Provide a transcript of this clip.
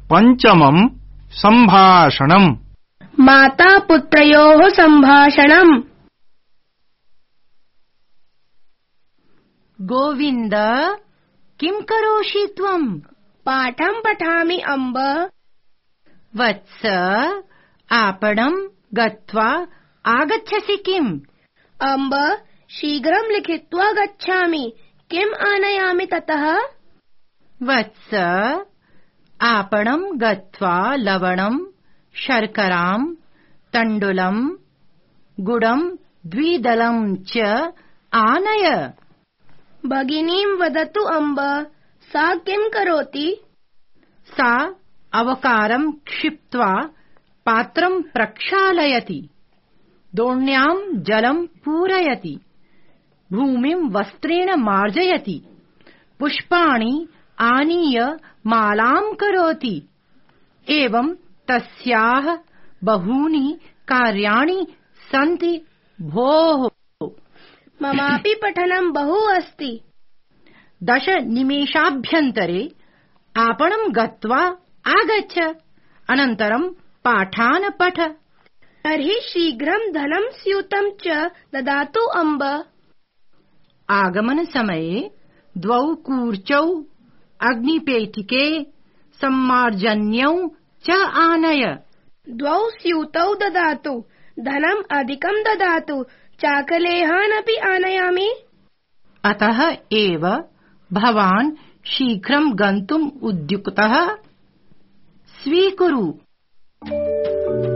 पञ्चमम् सम्भाषणम्। माता पुत्रयोः सम्भाषणम्। गोविन्द, किं करोषि त्वम्? पाठं पठामि अम्ब। वत्स, आपणं गत्वा आगच्छसि किम्? अम्ब, शीघ्रं लिखित्वा गच्छामि। किम् आनयामि ततः? वत्स, आपणं गत्वा लवणं, शर्करां, तण्डुलं, गुडं 2 दलं च आनय। भगिनीं वदतु अम्ब, सा किं करोति? सा अवकारं क्षिप्त्वा पात्रं प्रक्षालयति, दोण्यां जलं पूरयति, भूमिं वस्त्रेण मार्जयति, पुष्पाणि आनीय मालां करोति। एवं तस्याः बहूनि कार्याणि सन्ति भोः। ममापि पठनं बहु अस्ति। 10 निमेषाभ्यन्तरे आपणं गत्वा आगच्छ, अनन्तरं पाठान् पठ। तर्हि शीघ्रं धनं स्यूतं च ददातु अम्ब। आगमनसमये 2 कूर्चौ, अग्निपेटिके, सम्मार्जन्यौ च आनय। 2 स्यूतौ ददातु, धनम् अधिकं ददातु, चाकलेहान् अपि आनयामि। अतः एव भवान् शीघ्रं गन्तुम् उद्युक्तः। स्वीकुरु।